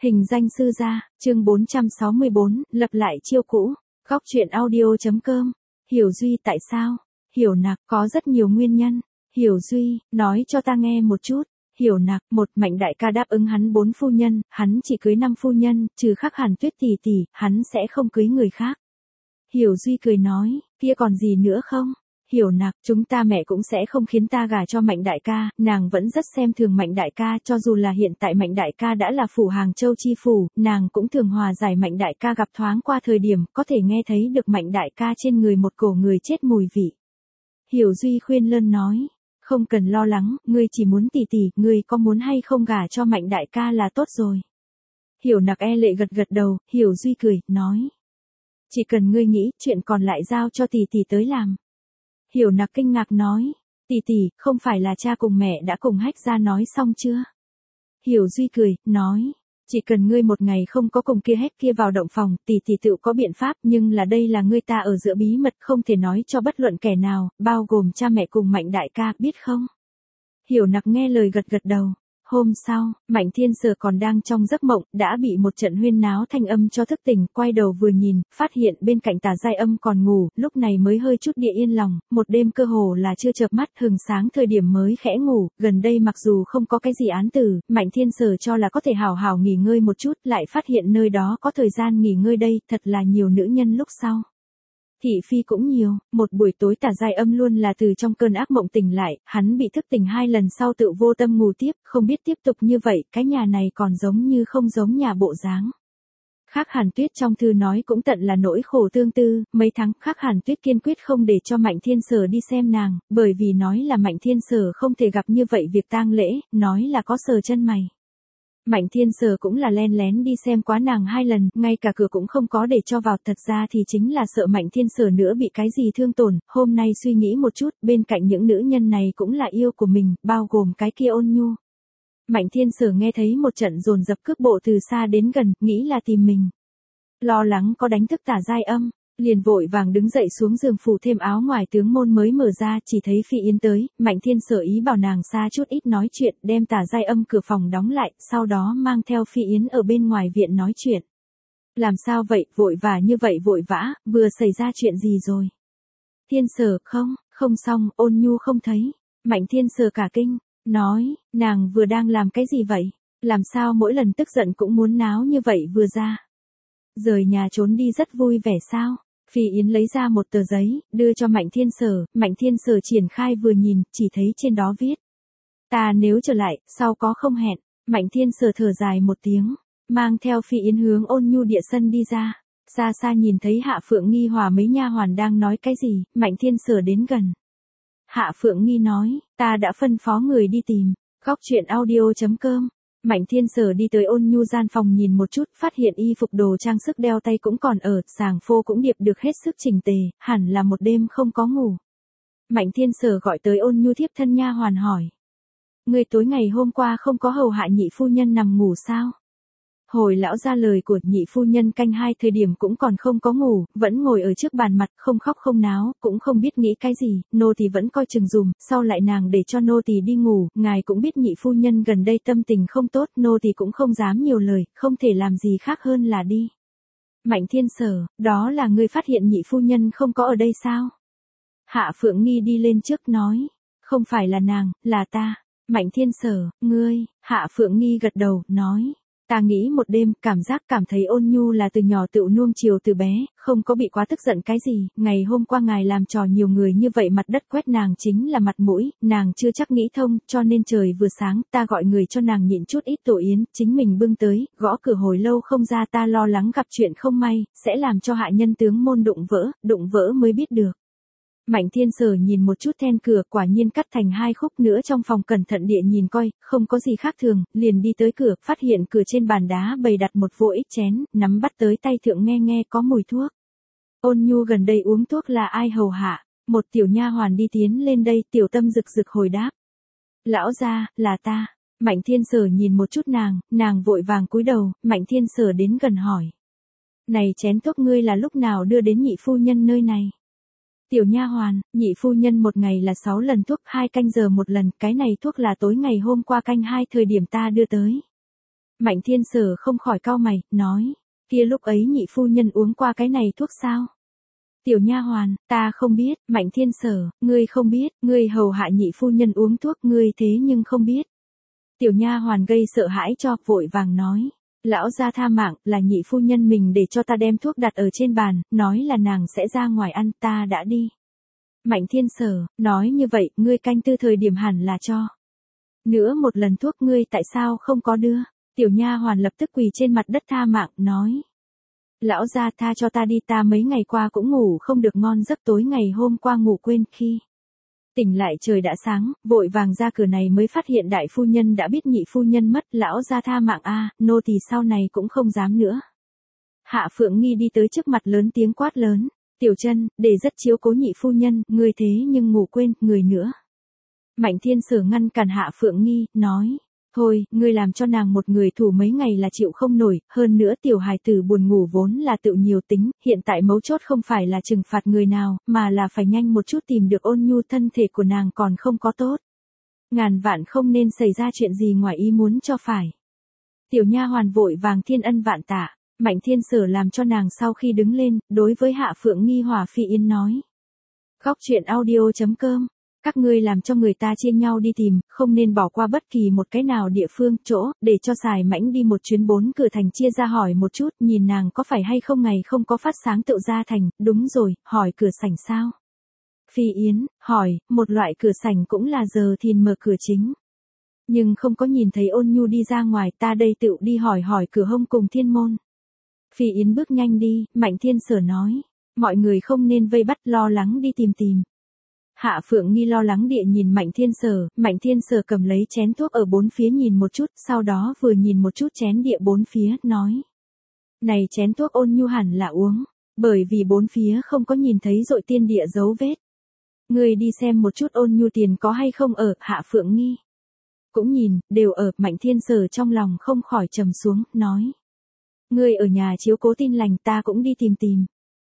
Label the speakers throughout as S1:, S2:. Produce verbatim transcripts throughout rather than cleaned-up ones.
S1: Hình danh sư gia, chương bốn trăm sáu mươi bốn, lập lại chiêu cũ. Góc truyện audio.com. Hiểu Duy tại sao? Hiểu Nặc có rất nhiều nguyên nhân. Hiểu Duy, nói cho ta nghe một chút. Hiểu Nặc, một, Mạnh đại ca đáp ứng hắn bốn phu nhân, hắn chỉ cưới năm phu nhân, trừ Khắc Hàn Tuyết tỷ tỷ, hắn sẽ không cưới người khác. Hiểu Duy cười nói, kia còn gì nữa không? Hiểu Nặc, chúng ta mẹ cũng sẽ không khiến ta gả cho Mạnh đại ca, nàng vẫn rất xem thường Mạnh đại ca, cho dù là hiện tại Mạnh đại ca đã là phủ Hàng Châu chi phủ, nàng cũng thường hòa giải Mạnh đại ca gặp thoáng qua thời điểm, có thể nghe thấy được Mạnh đại ca trên người một cổ người chết mùi vị. Hiểu Duy khuyên lơn nói, không cần lo lắng, ngươi chỉ muốn tỷ tỷ, ngươi có muốn hay không gả cho Mạnh đại ca là tốt rồi. Hiểu Nặc e lệ gật gật đầu, Hiểu Duy cười, nói, chỉ cần ngươi nghĩ, chuyện còn lại giao cho tỷ tỷ tới làm. Hiểu Nặc kinh ngạc nói, tỷ tỷ, không phải là cha cùng mẹ đã cùng Hách gia nói xong chưa? Hiểu Duy cười, nói, chỉ cần ngươi một ngày không có cùng kia Hách kia vào động phòng, tỷ tỷ tự có biện pháp, nhưng là đây là ngươi ta ở giữa bí mật không thể nói cho bất luận kẻ nào, bao gồm cha mẹ cùng Mạnh đại ca, biết không? Hiểu Nặc nghe lời gật gật đầu. Hôm sau, Mạnh Thiên Sở còn đang trong giấc mộng, đã bị một trận huyên náo thanh âm cho thức tỉnh, quay đầu vừa nhìn, phát hiện bên cạnh Tả Giai Âm còn ngủ, lúc này mới hơi chút địa yên lòng, một đêm cơ hồ là chưa chợp mắt, hừng sáng thời điểm mới khẽ ngủ, gần đây mặc dù không có cái gì án tử, Mạnh Thiên Sở cho là có thể hào hào nghỉ ngơi một chút, lại phát hiện nơi đó có thời gian nghỉ ngơi đây, thật là nhiều nữ nhân lúc sau. Thị phi cũng nhiều, một buổi tối Tả Giai Âm luôn là từ trong cơn ác mộng tỉnh lại, hắn bị thức tỉnh hai lần sau tự vô tâm ngủ tiếp, không biết tiếp tục như vậy, cái nhà này còn giống như không giống nhà bộ dáng. Khắc Hàn Tuyết trong thư nói cũng tận là nỗi khổ tương tư, mấy tháng Khắc Hàn Tuyết kiên quyết không để cho Mạnh Thiên Sở đi xem nàng, bởi vì nói là Mạnh Thiên Sở không thể gặp như vậy việc tang lễ, nói là có sờ chân mày. Mạnh Thiên Sở cũng là len lén đi xem quá nàng hai lần, ngay cả cửa cũng không có để cho vào, thật ra thì chính là sợ Mạnh Thiên Sở nữa bị cái gì thương tổn, hôm nay suy nghĩ một chút, bên cạnh những nữ nhân này cũng là yêu của mình, bao gồm cái kia Ôn Nhu. Mạnh Thiên Sở nghe thấy một trận dồn dập cước bộ từ xa đến gần, nghĩ là tìm mình. Lo lắng có đánh thức Tả Giai Âm, liền vội vàng đứng dậy xuống giường phủ thêm áo ngoài tướng môn mới mở ra, chỉ thấy Phi Yến tới, Mạnh Thiên Sở ý bảo nàng xa chút ít nói chuyện, đem Tả Giai Âm cửa phòng đóng lại, sau đó mang theo Phi Yến ở bên ngoài viện nói chuyện. Làm sao vậy, vội vã như vậy vội vã, vừa xảy ra chuyện gì rồi? Thiên Sở, không, không xong, Ôn Nhu không thấy. Mạnh Thiên Sở cả kinh, nói, nàng vừa đang làm cái gì vậy? Làm sao mỗi lần tức giận cũng muốn náo như vậy vừa ra? Rời nhà trốn đi rất vui vẻ sao? Phi Yến lấy ra một tờ giấy, đưa cho Mạnh Thiên Sở, Mạnh Thiên Sở triển khai vừa nhìn, chỉ thấy trên đó viết. Ta nếu trở lại, sau có không hẹn. Mạnh Thiên Sở thở dài một tiếng, mang theo Phi Yến hướng Ôn Nhu địa sân đi ra. Xa xa nhìn thấy Hạ Phượng Nghi hòa mấy nha hoàn đang nói cái gì, Mạnh Thiên Sở đến gần. Hạ Phượng Nghi nói, ta đã phân phó người đi tìm. Góc truyện audio.com. Mạnh Thiên Sở đi tới Ôn Nhu gian phòng nhìn một chút, phát hiện y phục đồ trang sức đeo tay cũng còn ở, sàng phô cũng điệp được hết sức chỉnh tề, hẳn là một đêm không có ngủ. Mạnh Thiên Sở gọi tới Ôn Nhu thiếp thân nha hoàn hỏi. Người tối ngày hôm qua không có hầu hạ nhị phu nhân nằm ngủ sao? Hồi lão ra lời của nhị phu nhân canh hai thời điểm cũng còn không có ngủ, vẫn ngồi ở trước bàn mặt, không khóc không náo, cũng không biết nghĩ cái gì, nô tỳ vẫn coi chừng dùm, sau lại nàng để cho nô tỳ đi ngủ, ngài cũng biết nhị phu nhân gần đây tâm tình không tốt, nô tỳ cũng không dám nhiều lời, không thể làm gì khác hơn là đi. Mạnh Thiên Sở, đó là ngươi phát hiện nhị phu nhân không có ở đây sao? Hạ Phượng Nghi đi lên trước nói, không phải là nàng, là ta. Mạnh Thiên Sở, ngươi, Hạ Phượng Nghi gật đầu, nói. Ta nghĩ một đêm, cảm giác cảm thấy Ôn Nhu là từ nhỏ tự nuông chiều từ bé, không có bị quá tức giận cái gì, ngày hôm qua ngài làm trò nhiều người như vậy mặt đất quét nàng chính là mặt mũi, nàng chưa chắc nghĩ thông, cho nên trời vừa sáng, ta gọi người cho nàng nhịn chút ít tổ yến, chính mình bưng tới, gõ cửa hồi lâu không ra, ta lo lắng gặp chuyện không may, sẽ làm cho hạ nhân tướng môn đụng vỡ, đụng vỡ mới biết được. Mạnh Thiên Sở nhìn một chút then cửa, quả nhiên cắt thành hai khúc nữa, trong phòng cẩn thận địa nhìn coi, không có gì khác thường, liền đi tới cửa, phát hiện cửa trên bàn đá bày đặt một vô ích chén, nắm bắt tới tay thượng nghe nghe có mùi thuốc. Ôn Nhu gần đây uống thuốc là ai hầu hạ? Một tiểu nha hoàn đi tiến lên đây, tiểu tâm rực rực hồi đáp. Lão gia, là ta. Mạnh Thiên Sở nhìn một chút nàng, nàng vội vàng cúi đầu, Mạnh Thiên Sở đến gần hỏi. Này chén thuốc ngươi là lúc nào đưa đến nhị phu nhân nơi này? Tiểu nha hoàn, nhị phu nhân một ngày là sáu lần thuốc, hai canh giờ một lần, cái này thuốc là tối ngày hôm qua canh hai thời điểm ta đưa tới. Mạnh Thiên Sở không khỏi cau mày, nói, kia lúc ấy nhị phu nhân uống qua cái này thuốc sao? Tiểu nha hoàn, ta không biết. Mạnh Thiên Sở, ngươi không biết, ngươi hầu hạ nhị phu nhân uống thuốc, ngươi thế nhưng không biết. Tiểu nha hoàn gây sợ hãi cho, vội vàng nói, lão gia tha mạng, là nhị phu nhân mình để cho ta đem thuốc đặt ở trên bàn, nói là nàng sẽ ra ngoài ăn, ta đã đi. Mạnh Thiên Sở, nói như vậy, ngươi canh tư thời điểm hẳn là cho. Nữa một lần thuốc ngươi tại sao không có đưa? Tiểu nha hoàn lập tức quỳ trên mặt đất tha mạng, nói. Lão gia tha cho ta đi, ta mấy ngày qua cũng ngủ không được ngon giấc, tối ngày hôm qua ngủ quên, khi tỉnh lại trời đã sáng, vội vàng ra cửa này mới phát hiện đại phu nhân đã biết nhị phu nhân mất, lão gia tha mạng a, nô tỳ sau này cũng không dám nữa. Hạ Phượng Nghi đi tới trước mặt lớn tiếng quát lớn, Tiểu Chân, để rất chiếu cố nhị phu nhân, người thế nhưng ngủ quên, người nữa. Mạnh Thiên Sở ngăn cản Hạ Phượng Nghi, nói, thôi, ngươi làm cho nàng một người thủ mấy ngày là chịu không nổi, hơn nữa tiểu hài tử buồn ngủ vốn là tự nhiều tính, hiện tại mấu chốt không phải là trừng phạt người nào, mà là phải nhanh một chút tìm được Ôn Nhu, thân thể của nàng còn không có tốt. Ngàn vạn không nên xảy ra chuyện gì ngoài ý muốn cho phải. Tiểu nha hoàn vội vàng thiên ân vạn tạ, Mạnh Thiên Sở làm cho nàng sau khi đứng lên, đối với Hạ Phượng Nghi hòa phi yên nói. Góc truyện audio chấm com. Các ngươi làm cho người ta chia nhau đi tìm, không nên bỏ qua bất kỳ một cái nào địa phương, chỗ, để cho Sài Mãnh đi một chuyến bốn cửa thành chia ra hỏi một chút, nhìn nàng có phải hay không ngày không có phát sáng tựu ra thành, đúng rồi, hỏi cửa sảnh sao? Phi Yến, hỏi, một loại cửa sảnh cũng là giờ thìn mở cửa chính. Nhưng không có nhìn thấy Ôn Nhu đi ra ngoài, ta đây tựu đi hỏi hỏi cửa hông cùng thiên môn. Phi Yến bước nhanh đi, Mạnh Thiên Sở nói, mọi người không nên vây bắt, lo lắng đi tìm tìm. Hạ Phượng Nghi lo lắng địa nhìn Mạnh Thiên Sở, Mạnh Thiên Sở cầm lấy chén thuốc ở bốn phía nhìn một chút, sau đó vừa nhìn một chút chén địa bốn phía, nói. Này chén thuốc Ôn Nhu hẳn là uống, bởi vì bốn phía không có nhìn thấy dội tiên địa dấu vết. Người đi xem một chút Ôn Nhu tiền có hay không ở, Hạ Phượng Nghi. Cũng nhìn, đều ở, Mạnh Thiên Sở trong lòng không khỏi trầm xuống, nói. Người ở nhà chiếu cố tin lành, ta cũng đi tìm tìm.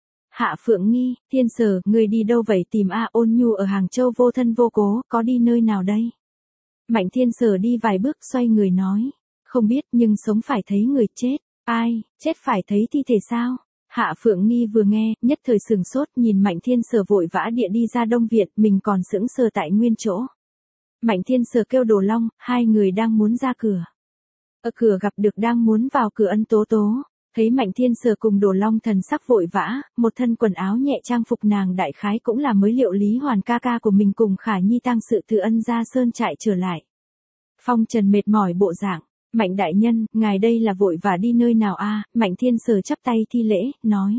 S1: Hạ Phượng Nghi, Thiên Sở, người đi đâu vậy, tìm a? Ôn Nhu ở Hàng Châu vô thân vô cố, có đi nơi nào đây? Mạnh Thiên Sở đi vài bước xoay người nói, không biết nhưng sống phải thấy người chết, ai, chết phải thấy thi thể sao? Hạ Phượng Nghi vừa nghe, nhất thời sừng sốt nhìn Mạnh Thiên Sở vội vã địa đi ra Đông Viện, mình còn sững sờ tại nguyên chỗ. Mạnh Thiên Sở kêu Đồ Long, hai người đang muốn ra cửa. Ở cửa gặp được đang muốn vào cửa Ân Tố Tố. Thấy Mạnh Thiên Sở cùng Đồ Long thần sắc vội vã, một thân quần áo nhẹ trang phục nàng đại khái cũng là mới liệu Lý Hoàn ca ca của mình cùng Khả Nhi tang sự từ Ân gia sơn trại trở lại. Phong Trần mệt mỏi bộ dạng, Mạnh đại nhân, ngài đây là vội và đi nơi nào a? Mạnh Thiên Sở chắp tay thi lễ, nói.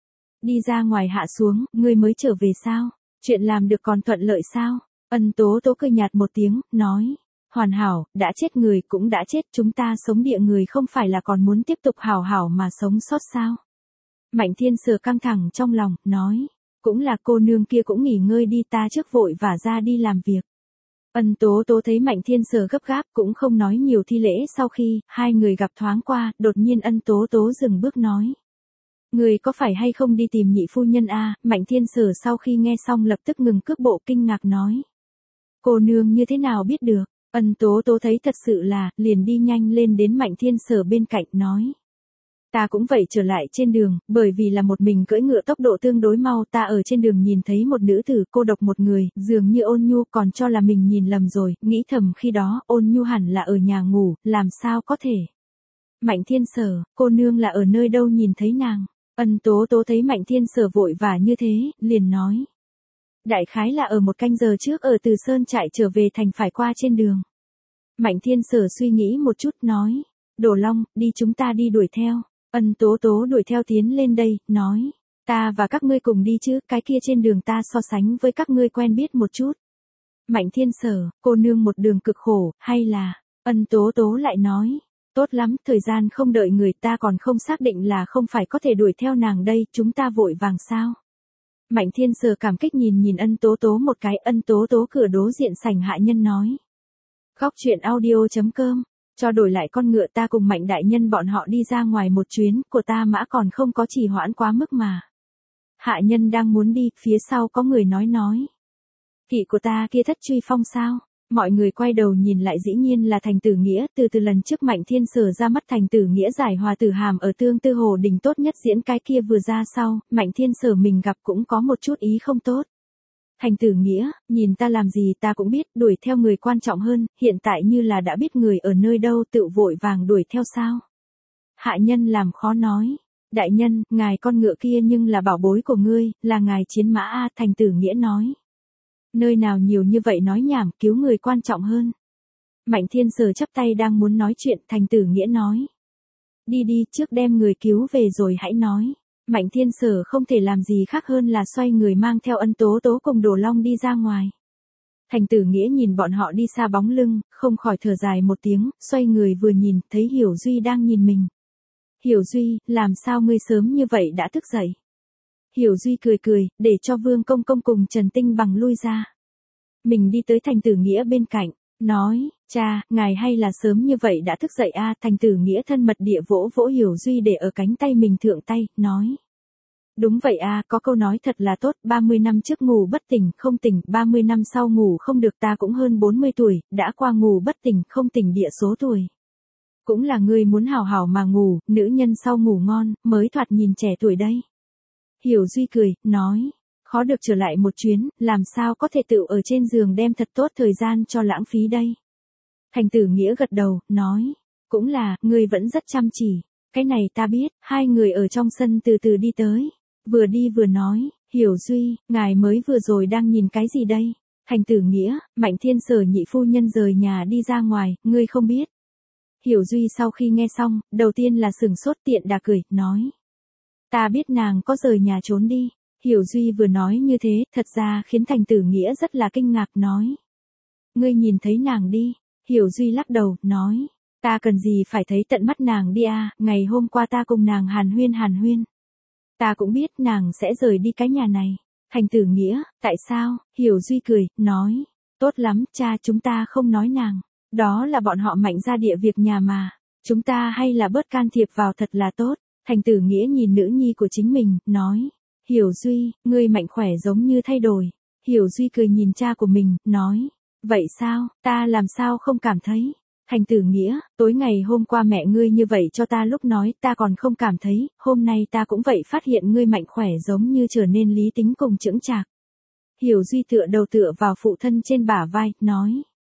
S1: Đi ra ngoài hạ xuống, ngươi mới trở về sao? Chuyện làm được còn thuận lợi sao? Ân Tố Tố cười nhạt một tiếng, nói. Hoàn hảo, đã chết người cũng đã chết, chúng ta sống địa người không phải là còn muốn tiếp tục hảo hảo mà sống sót sao? Mạnh Thiên Sở căng thẳng trong lòng, nói, cũng là cô nương kia cũng nghỉ ngơi đi, ta trước vội và ra đi làm việc. Ân Tố Tố thấy Mạnh Thiên Sở gấp gáp cũng không nói nhiều thi lễ, sau khi hai người gặp thoáng qua, đột nhiên Ân Tố Tố dừng bước nói. Người có phải hay không đi tìm nhị phu nhân a? Mạnh Thiên Sở sau khi nghe xong lập tức ngừng cước bộ kinh ngạc nói. Cô nương như thế nào biết được? Ân Tố Tố thấy thật sự là, liền đi nhanh lên đến Mạnh Thiên Sở bên cạnh nói. Ta cũng vậy trở lại trên đường, bởi vì là một mình cưỡi ngựa tốc độ tương đối mau, ta ở trên đường nhìn thấy một nữ tử cô độc một người, dường như Ôn Nhu, còn cho là mình nhìn lầm rồi, nghĩ thầm khi đó, Ôn Nhu hẳn là ở nhà ngủ, làm sao có thể. Mạnh Thiên Sở, cô nương là ở nơi đâu nhìn thấy nàng? Ân Tố Tố thấy Mạnh Thiên Sở vội vã như thế, liền nói. Đại khái là ở một canh giờ trước ở từ Sơn trại trở về thành phải qua trên đường. Mạnh Thiên Sở suy nghĩ một chút nói. Đồ Long, đi chúng ta đi đuổi theo. Ân Tố Tố đuổi theo tiến lên đây, nói. Ta và các ngươi cùng đi chứ, cái kia trên đường ta so sánh với các ngươi quen biết một chút. Mạnh Thiên Sở, cô nương một đường cực khổ, hay là. Ân Tố Tố lại nói. Tốt lắm, thời gian không đợi người, ta còn không xác định là không phải có thể đuổi theo nàng đây, chúng ta vội vàng sao. Mạnh Thiên Sở cảm kích nhìn nhìn Ân Tố Tố một cái, Ân Tố Tố cửa đối diện sảnh hạ nhân nói. Góc truyện audio chấm com, cho đổi lại con ngựa, ta cùng Mạnh đại nhân bọn họ đi ra ngoài một chuyến, của ta mã còn không có trì hoãn quá mức mà. Hạ nhân đang muốn đi, phía sau có người nói nói. Kỵ của ta kia thất truy phong sao? Mọi người quay đầu nhìn lại dĩ nhiên là Thành Tử Nghĩa, từ từ lần trước Mạnh Thiên Sở ra mắt Thành Tử Nghĩa giải hòa tử hàm ở Tương Tư Hồ Đình tốt nhất diễn cái kia vừa ra sau, Mạnh Thiên Sở mình gặp cũng có một chút ý không tốt. Thành Tử Nghĩa, nhìn ta làm gì ta cũng biết, đuổi theo người quan trọng hơn, hiện tại như là đã biết người ở nơi đâu tự vội vàng đuổi theo sao. Hạ nhân làm khó nói. Đại nhân, ngài con ngựa kia nhưng là bảo bối của ngươi, là ngài chiến mã a. Thành Tử Nghĩa nói. Nơi nào nhiều như vậy nói nhảm, cứu người quan trọng hơn. Mạnh Thiên Sở chắp tay đang muốn nói chuyện, Thành Tử Nghĩa nói. Đi đi, trước đem người cứu về rồi hãy nói. Mạnh Thiên Sở không thể làm gì khác hơn là xoay người mang theo Ân Tố Tố cùng Đồ Long đi ra ngoài. Thành Tử Nghĩa nhìn bọn họ đi xa bóng lưng, không khỏi thở dài một tiếng, xoay người vừa nhìn, thấy Hiểu Duy đang nhìn mình. Hiểu Duy, làm sao ngươi sớm như vậy đã thức dậy? Hiểu Duy cười cười, để cho Vương Công Công cùng Trần Tinh Bằng lui ra. Mình đi tới Thành Tử Nghĩa bên cạnh, nói, cha, ngài hay là sớm như vậy đã thức dậy a. À? Thành Tử Nghĩa thân mật địa vỗ vỗ Hiểu Duy để ở cánh tay mình thượng tay, nói. Đúng vậy a, à, có câu nói thật là tốt, ba mươi năm trước ngủ bất tỉnh, không tỉnh, ba mươi năm sau ngủ không được, ta cũng hơn bốn mươi tuổi, đã qua ngủ bất tỉnh, không tỉnh địa số tuổi. Cũng là ngươi muốn hào hào mà ngủ, nữ nhân sau ngủ ngon, mới thoạt nhìn trẻ tuổi đây. Hiểu Duy cười, nói, khó được trở lại một chuyến, làm sao có thể tự ở trên giường đem thật tốt thời gian cho lãng phí đây. Thành Tử Nghĩa gật đầu, nói, cũng là, ngươi vẫn rất chăm chỉ, cái này ta biết. Hai người ở trong sân từ từ đi tới, vừa đi vừa nói, Hiểu Duy, ngài mới vừa rồi đang nhìn cái gì đây? Thành Tử Nghĩa, Mạnh Thiên Sở nhị phu nhân rời nhà đi ra ngoài, ngươi không biết. Hiểu Duy sau khi nghe xong, đầu tiên là sừng sốt, tiện đà cười, nói. Ta biết nàng có rời nhà trốn đi. Hiểu Duy vừa nói như thế, thật ra khiến Thành Tử Nghĩa rất là kinh ngạc, nói. Ngươi nhìn thấy nàng đi. Hiểu Duy lắc đầu, nói. Ta cần gì phải thấy tận mắt nàng đi à, ngày hôm qua ta cùng nàng hàn huyên hàn huyên. Ta cũng biết nàng sẽ rời đi cái nhà này. Thành Tử Nghĩa, tại sao? Hiểu Duy cười, nói. Tốt lắm, cha, chúng ta không nói nàng. Đó là bọn họ Mạnh ra địa việc nhà mà. Chúng ta hay là bớt can thiệp vào thật là tốt. Thành Tử Nghĩa nhìn nữ nhi của chính mình, nói. Hiểu Duy, ngươi mạnh khỏe giống như thay đổi. Hiểu Duy cười nhìn cha của mình, nói. Vậy sao, ta làm sao không cảm thấy? Thành Tử Nghĩa, tối ngày hôm qua mẹ ngươi như vậy cho ta lúc nói, ta còn không cảm thấy, hôm nay ta cũng vậy phát hiện ngươi mạnh khỏe giống như trở nên lý tính cùng chững chạc. Hiểu Duy tựa đầu tựa vào phụ thân trên bả vai, nói.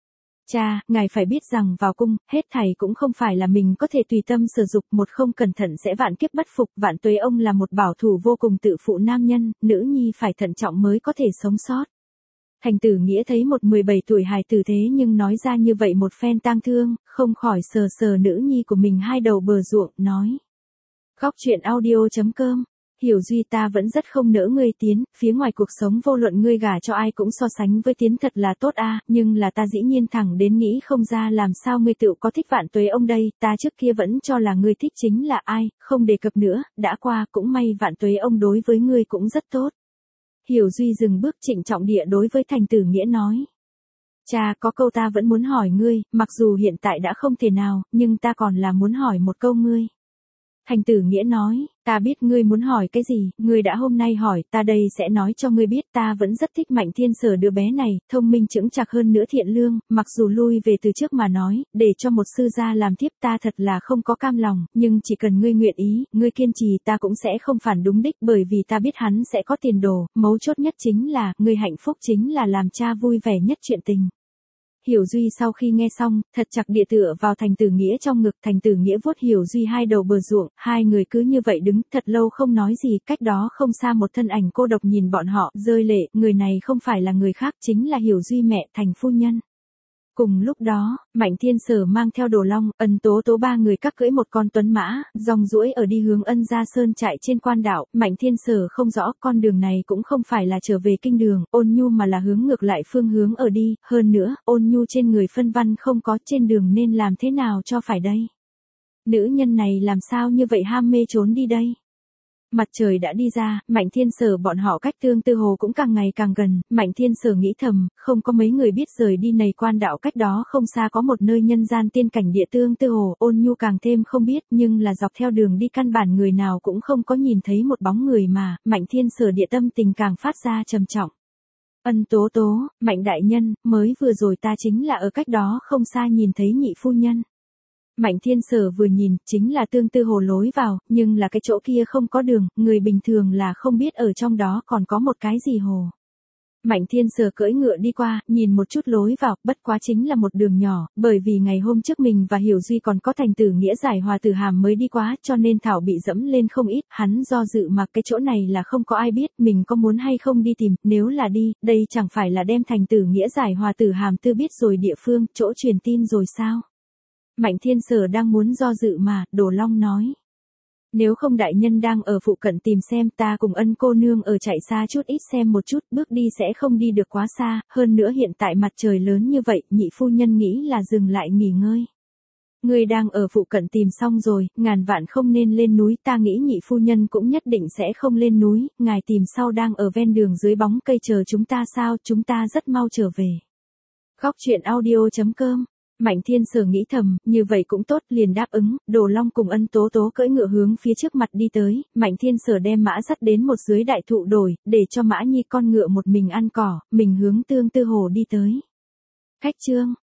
S1: Cha, ngài phải biết rằng vào cung, hết thảy cũng không phải là mình có thể tùy tâm sử dụng, một không cẩn thận sẽ vạn kiếp bất phục. Vạn Tuế ông là một bảo thủ vô cùng tự phụ nam nhân, nữ nhi phải thận trọng mới có thể sống sót. Thành Tử Nghĩa thấy một mười bảy tuổi hài tử thế nhưng nói ra như vậy một phen tang thương, không khỏi sờ sờ nữ nhi của mình hai đầu bờ ruộng, nói. Góc truyện audio chấm com. Hiểu Duy, ta vẫn rất không nỡ ngươi Tiến, phía ngoài cuộc sống vô luận ngươi gả cho ai cũng so sánh với Tiến thật là tốt a, nhưng là ta dĩ nhiên thẳng đến nghĩ không ra làm sao ngươi tự có thích Vạn Tuế ông đây, ta trước kia vẫn cho là ngươi thích chính là ai, không đề cập nữa, đã qua, cũng may Vạn Tuế ông đối với ngươi cũng rất tốt. Hiểu Duy dừng bước trịnh trọng địa đối với Thành Tử Nghĩa nói. Cha, có câu ta vẫn muốn hỏi ngươi, mặc dù hiện tại đã không thể nào, nhưng ta còn là muốn hỏi một câu ngươi. Thành Tử Nghĩa nói, ta biết ngươi muốn hỏi cái gì, ngươi đã hôm nay hỏi, ta đây sẽ nói cho ngươi biết, ta vẫn rất thích Mạnh Thiên Sở đứa bé này, thông minh chững chạc hơn nữa thiện lương, mặc dù lui về từ trước mà nói, để cho một sư gia làm tiếp ta thật là không có cam lòng, nhưng chỉ cần ngươi nguyện ý, ngươi kiên trì ta cũng sẽ không phản đúng đích, bởi vì ta biết hắn sẽ có tiền đồ, mấu chốt nhất chính là, ngươi hạnh phúc chính là làm cha vui vẻ nhất chuyện tình. Hiểu Duy sau khi nghe xong, thật chặt địa tựa vào Thành Tử Nghĩa trong ngực, Thành Tử Nghĩa vuốt Hiểu Duy hai đầu bờ ruộng, hai người cứ như vậy đứng thật lâu không nói gì, cách đó không xa một thân ảnh cô độc nhìn bọn họ, rơi lệ, người này không phải là người khác chính là Hiểu Duy mẹ, Thành phu nhân. Cùng lúc đó, Mạnh Thiên Sở mang theo Đồ Long, Ân Tố Tố ba người các cưỡi một con tuấn mã, dòng duỗi ở đi hướng Ân Gia Sơn trại trên quan đảo. Mạnh Thiên Sở không rõ con đường này cũng không phải là trở về kinh đường, Ôn Nhu mà là hướng ngược lại phương hướng ở đi, hơn nữa, Ôn Nhu trên người phân văn không có, trên đường nên làm thế nào cho phải đây? Nữ nhân này làm sao như vậy ham mê trốn đi đây? Mặt trời đã đi ra, Mạnh Thiên Sở bọn họ cách Tương Tư Hồ cũng càng ngày càng gần, Mạnh Thiên Sở nghĩ thầm, không có mấy người biết rời đi này quan đạo cách đó không xa có một nơi nhân gian tiên cảnh địa Tương Tư Hồ, Ôn Nhu càng thêm không biết, nhưng là dọc theo đường đi căn bản người nào cũng không có nhìn thấy một bóng người mà, Mạnh Thiên Sở địa tâm tình càng phát ra trầm trọng. Ân Tố Tố, Mạnh đại nhân, mới vừa rồi ta chính là ở cách đó không xa nhìn thấy nhị phu nhân. Mạnh Thiên Sở vừa nhìn, chính là tương tư hồ lối vào, nhưng là cái chỗ kia không có đường, người bình thường là không biết ở trong đó còn có một cái gì hồ. Mạnh Thiên Sở cưỡi ngựa đi qua, nhìn một chút lối vào, bất quá chính là một đường nhỏ, bởi vì ngày hôm trước mình và Hiểu Duy còn có thành tử nghĩa giải hòa tử hàm mới đi quá, cho nên Thảo bị dẫm lên không ít, hắn do dự mà cái chỗ này là không có ai biết, mình có muốn hay không đi tìm, nếu là đi, đây chẳng phải là đem thành tử nghĩa giải hòa tử hàm tư biết rồi địa phương, chỗ truyền tin rồi sao? Mạnh Thiên Sở đang muốn do dự mà, Đồ Long nói. Nếu không đại nhân đang ở phụ cận tìm xem, ta cùng Ân cô nương ở chạy xa chút ít xem một chút, bước đi sẽ không đi được quá xa, hơn nữa hiện tại mặt trời lớn như vậy, nhị phu nhân nghĩ là dừng lại nghỉ ngơi. Người đang ở phụ cận tìm xong rồi, ngàn vạn không nên lên núi, ta nghĩ nhị phu nhân cũng nhất định sẽ không lên núi, ngài tìm sau đang ở ven đường dưới bóng cây chờ chúng ta sao, chúng ta rất mau trở về. Góc truyện audio chấm com. Mạnh Thiên Sở nghĩ thầm, như vậy cũng tốt, liền đáp ứng, Đồ Long cùng Ân Tố Tố cưỡi ngựa hướng phía trước mặt đi tới, Mạnh Thiên Sở đem mã dắt đến một dưới đại thụ đồi, để cho Mã Nhi con ngựa một mình ăn cỏ, mình hướng tương tư hồ đi tới. Khách trương,